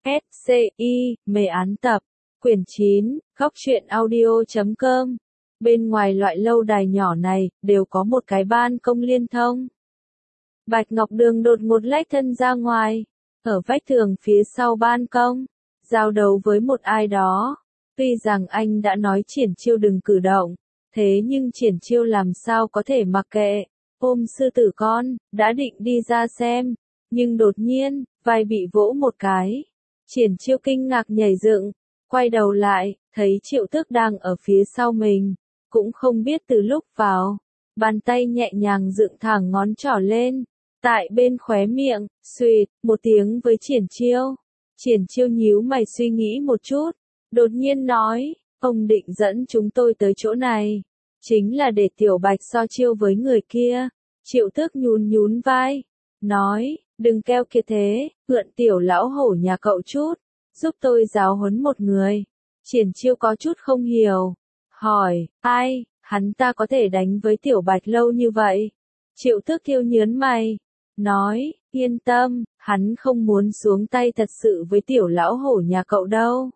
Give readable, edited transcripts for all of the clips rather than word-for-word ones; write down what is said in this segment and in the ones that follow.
SCI, mê án tập, quyển 9, góc truyện audio.com. Bên ngoài loại lâu đài nhỏ này, đều có một cái ban công liên thông. Bạch Ngọc Đường đột ngột lách thân ra ngoài, ở vách tường phía sau ban công, giao đấu với một ai đó. Tuy rằng anh đã nói Triển Chiêu đừng cử động, thế nhưng Triển Chiêu làm sao có thể mặc kệ, ôm sư tử con, đã định đi ra xem, nhưng đột nhiên, vai bị vỗ một cái. Triển Chiêu kinh ngạc nhảy dựng, quay đầu lại, thấy Triệu Tước đang ở phía sau mình, cũng không biết từ lúc vào, bàn tay nhẹ nhàng dựng thẳng ngón trỏ lên, tại bên khóe miệng, xuỵt, một tiếng với Triển Chiêu. Triển Chiêu nhíu mày suy nghĩ một chút, đột nhiên nói, ông định dẫn chúng tôi tới chỗ này, chính là để Tiểu Bạch so chiêu với người kia. Triệu Tước nhún nhún vai, nói, đừng keo kiệt thế, mượn Tiểu lão hổ nhà cậu chút, giúp tôi giáo huấn một người. Triển Chiêu có chút không hiểu, hỏi, ai, hắn ta có thể đánh với Tiểu Bạch lâu như vậy? Triệu Tước Kiêu nhớn mày, nói, yên tâm, hắn không muốn xuống tay thật sự với Tiểu lão hổ nhà cậu đâu.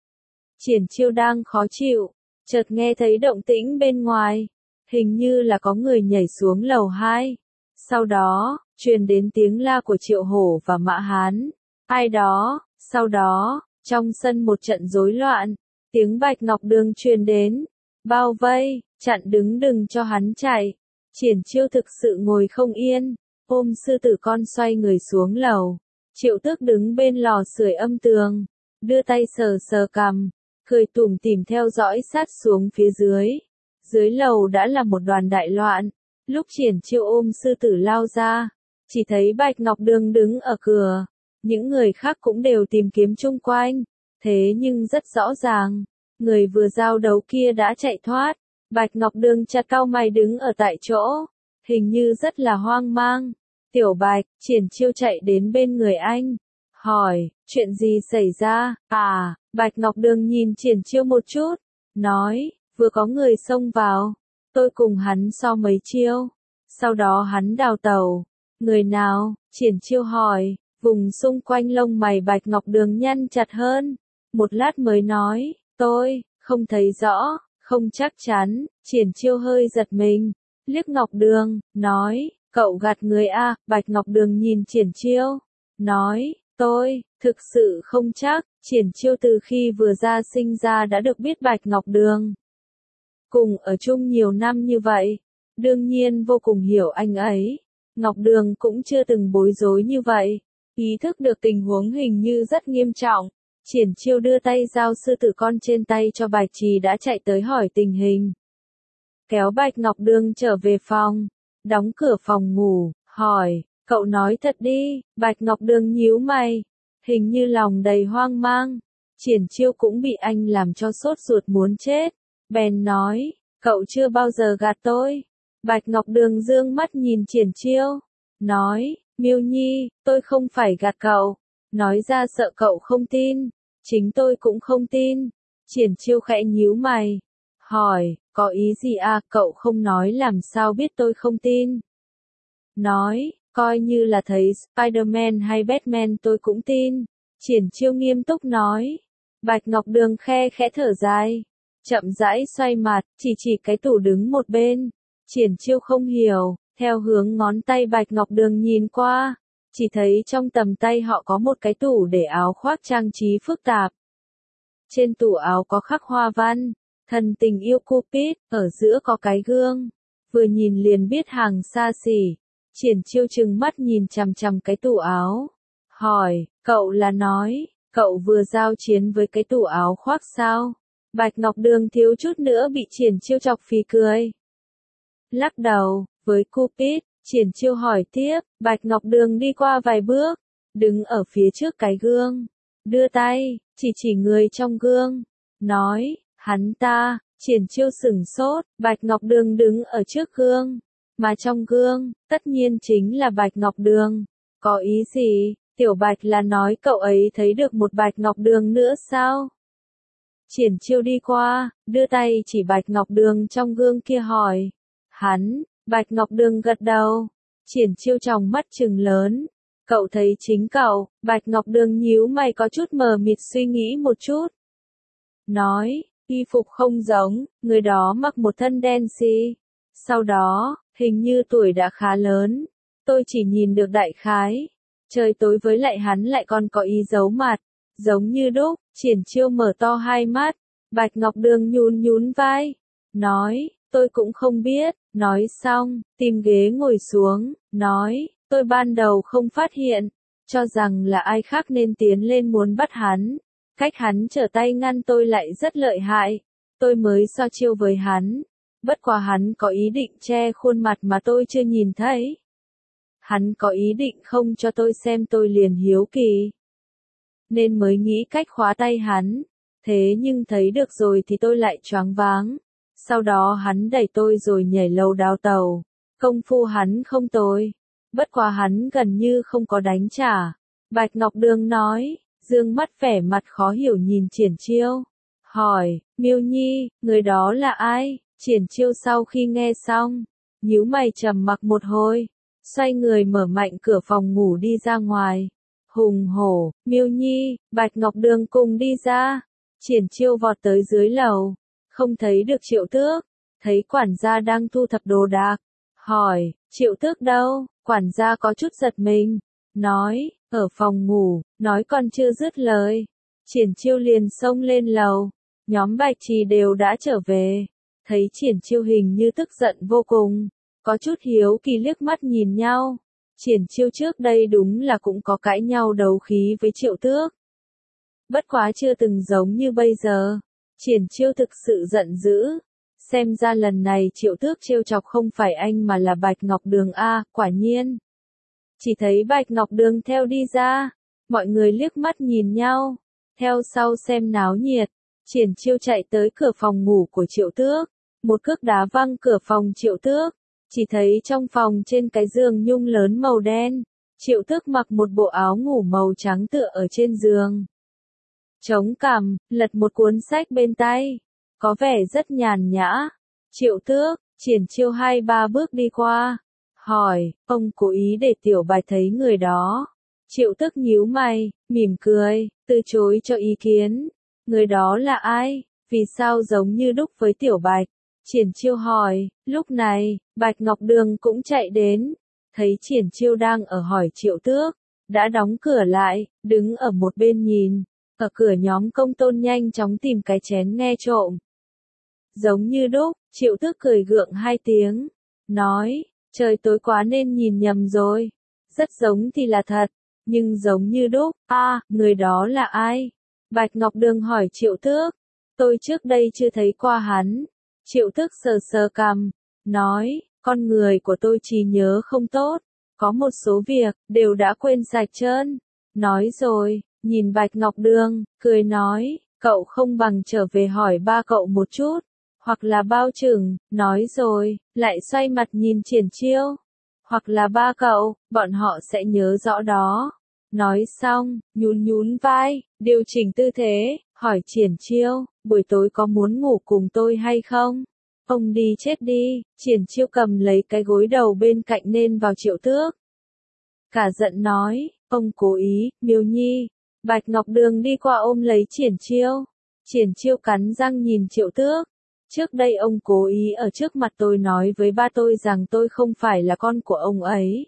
Triển Chiêu đang khó chịu, chợt nghe thấy động tĩnh bên ngoài, hình như là có người nhảy xuống lầu 2. Sau đó, truyền đến tiếng la của Triệu Hổ và Mã Hán. Ai đó, sau đó, trong sân một trận rối loạn, tiếng Bạch Ngọc Đường truyền đến, bao vây, chặn đứng đừng cho hắn chạy. Triển Chiêu thực sự ngồi không yên, ôm sư tử con xoay người xuống lầu. Triệu Tước đứng bên lò sưởi âm tường, đưa tay sờ sờ cằm, cười tủm tỉm theo dõi sát xuống phía dưới. Dưới lầu đã là một đoàn đại loạn. Lúc Triển Chiêu ôm sư tử lao ra, chỉ thấy Bạch Ngọc Đường đứng ở cửa. Những người khác cũng đều tìm kiếm chung quanh. Thế nhưng rất rõ ràng, người vừa giao đấu kia đã chạy thoát. Bạch Ngọc Đường chặt cau mày đứng ở tại chỗ, hình như rất là hoang mang. Tiểu Bạch, Triển Chiêu chạy đến bên người anh, hỏi, chuyện gì xảy ra? À, Bạch Ngọc Đường nhìn Triển Chiêu một chút, nói, vừa có người xông vào, tôi cùng hắn so mấy chiêu, sau đó hắn đào tẩu. Người nào? Triển Chiêu hỏi, vùng xung quanh lông mày Bạch Ngọc Đường nhăn chặt hơn, một lát mới nói, tôi không thấy rõ, không chắc chắn. Triển Chiêu hơi giật mình, liếc Ngọc Đường, nói, cậu gạt người à? Bạch Ngọc Đường nhìn Triển Chiêu, nói, tôi thực sự không chắc. Triển Chiêu từ khi vừa ra sinh ra đã được biết Bạch Ngọc Đường, cùng ở chung nhiều năm như vậy, đương nhiên vô cùng hiểu anh ấy. Ngọc Đường cũng chưa từng bối rối như vậy, ý thức được tình huống hình như rất nghiêm trọng. Triển Chiêu đưa tay giao sư tử con trên tay cho Bạch Trì đã chạy tới hỏi tình hình. Kéo Bạch Ngọc Đường trở về phòng, đóng cửa phòng ngủ, hỏi, cậu nói thật đi. Bạch Ngọc Đường nhíu mày, hình như lòng đầy hoang mang. Triển Chiêu cũng bị anh làm cho sốt ruột muốn chết, bèn nói, cậu chưa bao giờ gạt tôi. Bạch Ngọc Đường dương mắt nhìn Triển Chiêu, nói, Miêu Nhi, tôi không phải gạt cậu, nói ra sợ cậu không tin, chính tôi cũng không tin. Triển Chiêu khẽ nhíu mày, hỏi, có ý gì à? Cậu không nói làm sao biết tôi không tin? Nói, coi như là thấy Spider-Man hay Batman tôi cũng tin. Triển Chiêu nghiêm túc nói. Bạch Ngọc Đường khe khẽ thở dài, chậm rãi xoay mặt, chỉ cái tủ đứng một bên. Triển Chiêu không hiểu, theo hướng ngón tay Bạch Ngọc Đường nhìn qua, chỉ thấy trong tầm tay họ có một cái tủ để áo khoác trang trí phức tạp. Trên tủ áo có khắc hoa văn, thần tình yêu Cupid, ở giữa có cái gương, vừa nhìn liền biết hàng xa xỉ. Triển Chiêu trừng mắt nhìn chằm chằm cái tủ áo, hỏi, cậu là nói, cậu vừa giao chiến với cái tủ áo khoác sao? Bạch Ngọc Đường thiếu chút nữa bị Triển Chiêu chọc phì cười. Lắc đầu, với Cupid, Triển Chiêu hỏi tiếp. Bạch Ngọc Đường đi qua vài bước, đứng ở phía trước cái gương, đưa tay, chỉ người trong gương, nói, hắn ta. Triển Chiêu sửng sốt, Bạch Ngọc Đường đứng ở trước gương, mà trong gương, tất nhiên chính là Bạch Ngọc Đường. Có ý gì? Tiểu Bạch là nói cậu ấy thấy được một Bạch Ngọc Đường nữa sao? Triển Chiêu đi qua, đưa tay chỉ Bạch Ngọc Đường trong gương kia hỏi. Hắn, Bạch Ngọc Đường gật đầu. Triển Chiêu tròng mắt trừng lớn, Cậu thấy chính cậu, Bạch Ngọc Đường nhíu mày có chút mờ mịt suy nghĩ một chút. Nói, y phục không giống, người đó mặc một thân đen xì. Sau đó, hình như tuổi đã khá lớn. Tôi chỉ nhìn được đại khái. Trời tối với lại hắn lại còn có ý giấu mặt. Giống như đúc, Triển Chiêu mở to hai mắt. Bạch Ngọc Đường nhún nhún vai. Nói, tôi cũng không biết. Nói xong, tìm ghế ngồi xuống. Nói, tôi ban đầu không phát hiện. Cho rằng là ai khác nên tiến lên muốn bắt hắn. Cách hắn trở tay ngăn tôi lại rất lợi hại. Tôi mới so chiêu với hắn. Bất quá hắn có ý định che khuôn mặt mà tôi chưa nhìn thấy. Hắn có ý định không cho tôi xem, tôi liền hiếu kỳ. Nên mới nghĩ cách khóa tay hắn. Thế nhưng thấy được rồi thì tôi lại choáng váng. Sau đó hắn đẩy tôi rồi nhảy lầu đào tàu. Công phu hắn không tồi. Bất quá hắn gần như không có đánh trả. Bạch Ngọc Đường nói, dương mắt vẻ mặt khó hiểu nhìn Triển Chiêu. Hỏi, Miêu Nhi, người đó là ai? Triển Chiêu sau khi nghe xong, nhíu mày trầm mặc một hồi. Xoay người mở mạnh cửa phòng ngủ đi ra ngoài. Hùng hổ, Miêu Nhi, Bạch Ngọc Đường cùng đi ra. Triển Chiêu vọt tới dưới lầu. Không thấy được Triệu Tước. Thấy quản gia đang thu thập đồ đạc. Hỏi, Triệu Tước đâu? Quản gia có chút giật mình. Nói, ở phòng ngủ. Nói còn chưa dứt lời. Triển Chiêu liền xông lên lầu. Nhóm Bạch Trì đều đã trở về. Thấy Triển Chiêu hình như tức giận vô cùng. Có chút hiếu kỳ liếc mắt nhìn nhau. Triển Chiêu trước đây đúng là cũng có cãi nhau đấu khí với Triệu Tước. Bất quá chưa từng giống như bây giờ. Triển Chiêu thực sự giận dữ. Xem ra lần này Triệu Tước trêu chọc không phải anh mà là Bạch Ngọc Đường a, quả nhiên. Chỉ thấy Bạch Ngọc Đường theo đi ra. Mọi người liếc mắt nhìn nhau. Theo sau xem náo nhiệt. Triển Chiêu chạy tới cửa phòng ngủ của Triệu Tước. Một cước đá văng cửa phòng Triệu Tước. Chỉ thấy trong phòng trên cái giường nhung lớn màu đen. Triệu Tước mặc một bộ áo ngủ màu trắng tựa ở trên giường. Chống cằm, lật một cuốn sách bên tay. Có vẻ rất nhàn nhã. Triệu Tước, Triển Chiêu 2-3 bước đi qua. Hỏi, ông cố ý để Tiểu Bạch thấy người đó. Triệu Tước nhíu mày, mỉm cười, từ chối cho ý kiến. Người đó là ai? Vì sao giống như đúc với Tiểu Bạch? Triển Chiêu hỏi, lúc này, Bạch Ngọc Đường cũng chạy đến. Thấy Triển Chiêu đang ở hỏi Triệu Tước. Đã đóng cửa lại, đứng ở một bên nhìn. Ở cửa nhóm Công Tôn nhanh chóng tìm cái chén nghe trộm. Giống như đúc, Triệu Tước cười gượng 2 tiếng. Nói, trời tối quá nên nhìn nhầm rồi. Rất giống thì là thật, nhưng giống như đúc. Người đó là ai? Bạch Ngọc Đường hỏi Triệu Tước. Tôi trước đây chưa thấy qua hắn. Triệu Tước sờ sờ cằm. Nói, con người của tôi trí nhớ không tốt. Có một số việc, đều đã quên sạch trơn. Nói rồi. Nhìn Bạch Ngọc Đường, cười nói, cậu không bằng trở về hỏi ba cậu một chút, hoặc là bao chừng, nói rồi, lại xoay mặt nhìn Triển Chiêu, hoặc là ba cậu, bọn họ sẽ nhớ rõ đó. Nói xong, nhún nhún vai, điều chỉnh tư thế, hỏi Triển Chiêu, buổi tối có muốn ngủ cùng tôi hay không? Ông đi chết đi, Triển Chiêu cầm lấy cái gối đầu bên cạnh nên vào Triệu Tước. Cả giận nói, ông cố ý, Miêu Nhi. Bạch Ngọc Đường đi qua ôm lấy Triển Chiêu. Triển Chiêu cắn răng nhìn Triệu Tước. Trước đây ông cố ý ở trước mặt tôi nói với ba tôi rằng tôi không phải là con của ông ấy.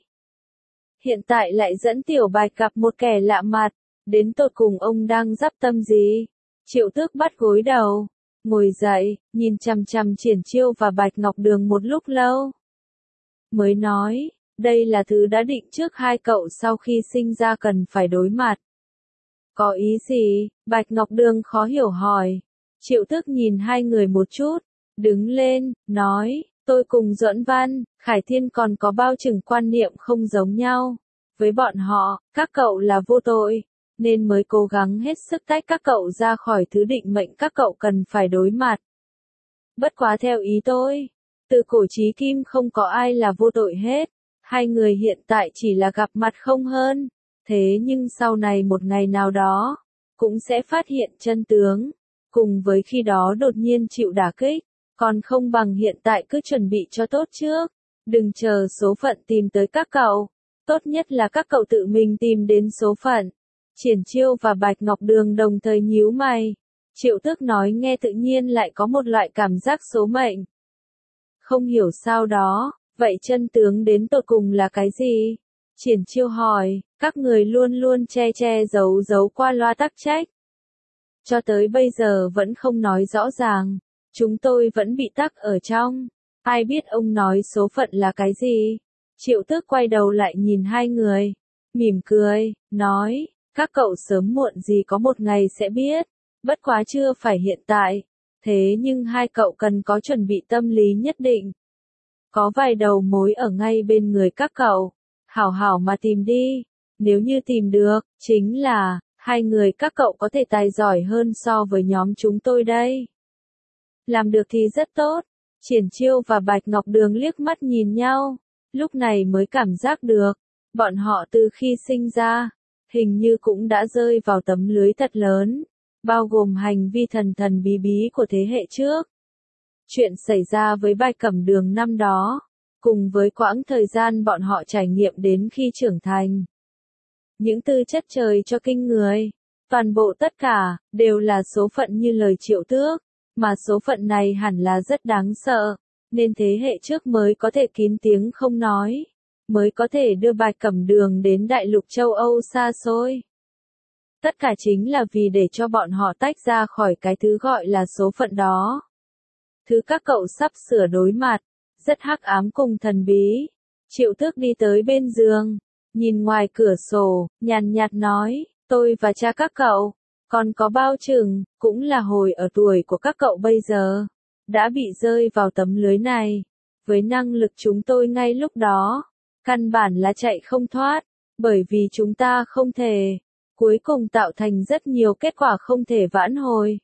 Hiện tại lại dẫn Tiểu Bạch gặp một kẻ lạ mặt. Đến tột cùng ông đang dắp tâm gì? Triệu Tước bắt gối đầu. Ngồi dậy, nhìn chằm chằm Triển Chiêu và Bạch Ngọc Đường một lúc lâu. Mới nói, đây là thứ đã định trước hai cậu sau khi sinh ra cần phải đối mặt. Có ý gì? Bạch Ngọc Đường khó hiểu hỏi. Triệu Tước nhìn hai người một chút, đứng lên, nói, tôi cùng Duẫn Văn, Khải Thiên còn có bao chừng quan niệm không giống nhau. Với bọn họ, các cậu là vô tội, nên mới cố gắng hết sức tách các cậu ra khỏi thứ định mệnh các cậu cần phải đối mặt. Bất quá theo ý tôi, từ cổ chí kim không có ai là vô tội hết. Hai người hiện tại chỉ là gặp mặt không hơn. Thế nhưng sau này một ngày nào đó, cũng sẽ phát hiện chân tướng. Cùng với khi đó đột nhiên chịu đả kích, còn không bằng hiện tại cứ chuẩn bị cho tốt trước. Đừng chờ số phận tìm tới các cậu. Tốt nhất là các cậu tự mình tìm đến số phận. Triển Chiêu và Bạch Ngọc Đường đồng thời nhíu mày. Triệu Tước nói nghe tự nhiên lại có một loại cảm giác số mệnh. Không hiểu sao đó, vậy chân tướng đến tột cùng là cái gì? Triển Chiêu hỏi, các người luôn luôn che che giấu giấu qua loa tắc trách. Cho tới bây giờ vẫn không nói rõ ràng, chúng tôi vẫn bị tắc ở trong. Ai biết ông nói số phận là cái gì? Triệu Tước quay đầu lại nhìn hai người, mỉm cười, nói, các cậu sớm muộn gì có một ngày sẽ biết, bất quá chưa phải hiện tại. Thế nhưng hai cậu cần có chuẩn bị tâm lý nhất định. Có vài đầu mối ở ngay bên người các cậu, hảo hảo mà tìm đi, nếu như tìm được, chính là, hai người các cậu có thể tài giỏi hơn so với nhóm chúng tôi đây. Làm được thì rất tốt. Triển Chiêu và Bạch Ngọc Đường liếc mắt nhìn nhau, lúc này mới cảm giác được, bọn họ từ khi sinh ra, hình như cũng đã rơi vào tấm lưới thật lớn, bao gồm hành vi thần thần bí bí của thế hệ trước. Chuyện xảy ra với Bạch Cẩm Đường năm đó, cùng với quãng thời gian bọn họ trải nghiệm đến khi trưởng thành. Những tư chất trời cho kinh người, toàn bộ tất cả, đều là số phận như lời Triệu Tước, mà số phận này hẳn là rất đáng sợ, nên thế hệ trước mới có thể kín tiếng không nói, mới có thể đưa Bạch Cẩm Đường đến đại lục châu Âu xa xôi. Tất cả chính là vì để cho bọn họ tách ra khỏi cái thứ gọi là số phận đó. Thứ các cậu sắp sửa đối mặt, rất hắc ám cùng thần bí. Triệu Tước đi tới bên giường, nhìn ngoài cửa sổ, nhàn nhạt nói, tôi và cha các cậu, còn có bao chừng, cũng là hồi ở tuổi của các cậu bây giờ, đã bị rơi vào tấm lưới này. Với năng lực chúng tôi ngay lúc đó, căn bản là chạy không thoát, bởi vì chúng ta không thể, cuối cùng tạo thành rất nhiều kết quả không thể vãn hồi.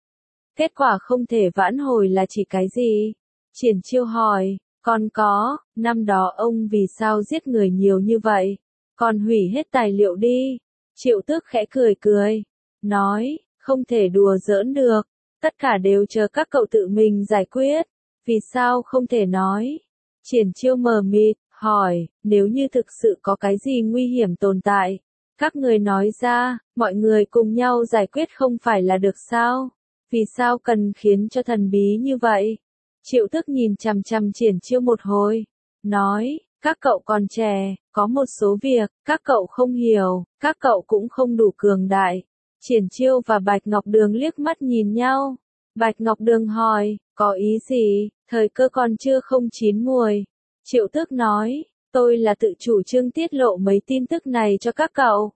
Kết quả không thể vãn hồi là chỉ cái gì? Triển Chiêu hỏi, còn có, năm đó ông vì sao giết người nhiều như vậy? Còn hủy hết tài liệu đi. Triệu Tước khẽ cười cười, nói, không thể đùa giỡn được, tất cả đều chờ các cậu tự mình giải quyết, vì sao không thể nói? Triển Chiêu mờ mịt, hỏi, nếu như thực sự có cái gì nguy hiểm tồn tại, các người nói ra, mọi người cùng nhau giải quyết không phải là được sao? Vì sao cần khiến cho thần bí như vậy? Triệu Tước nhìn chằm chằm Triển Chiêu một hồi, nói, các cậu còn trẻ, có một số việc, các cậu không hiểu, các cậu cũng không đủ cường đại. Triển Chiêu và Bạch Ngọc Đường liếc mắt nhìn nhau. Bạch Ngọc Đường hỏi, có ý gì, thời cơ còn chưa không chín muồi. Triệu Tước nói, tôi là tự chủ trương tiết lộ mấy tin tức này cho các cậu.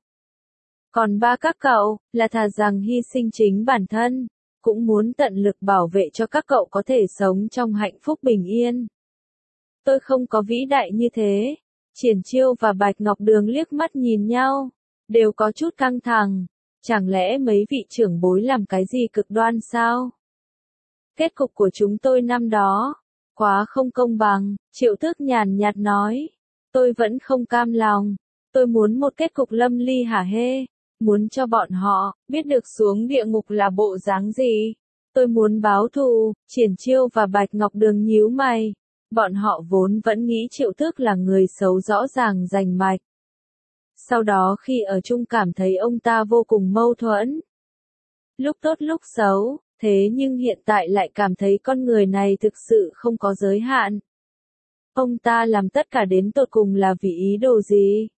Còn ba các cậu, là thà rằng hy sinh chính bản thân, cũng muốn tận lực bảo vệ cho các cậu có thể sống trong hạnh phúc bình yên. Tôi không có vĩ đại như thế. Triển Chiêu và Bạch Ngọc Đường liếc mắt nhìn nhau, đều có chút căng thẳng. Chẳng lẽ mấy vị trưởng bối làm cái gì cực đoan sao? Kết cục của chúng tôi năm đó, quá không công bằng, Triệu Tước nhàn nhạt nói. Tôi vẫn không cam lòng, tôi muốn một kết cục lâm ly hả hê, muốn cho bọn họ biết được xuống địa ngục là bộ dáng gì. Tôi muốn báo thù. Triển Chiêu và Bạch Ngọc Đường nhíu mày. Bọn họ vốn vẫn nghĩ Triệu Tước là người xấu rõ ràng rành mạch. Sau đó khi ở chung cảm thấy ông ta vô cùng mâu thuẫn. Lúc tốt lúc xấu, thế nhưng hiện tại lại cảm thấy con người này thực sự không có giới hạn. Ông ta làm tất cả đến tột cùng là vì ý đồ gì?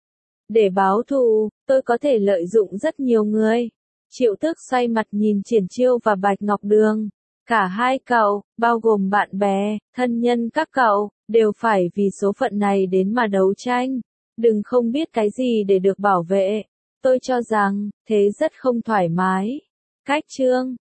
Để báo thù, tôi có thể lợi dụng rất nhiều người. Triệu Tước xoay mặt nhìn Triển Chiêu và Bạch Ngọc Đường. Cả hai cậu, bao gồm bạn bè, thân nhân các cậu, đều phải vì số phận này đến mà đấu tranh. Đừng không biết cái gì để được bảo vệ. Tôi cho rằng, thế rất không thoải mái. Cách chương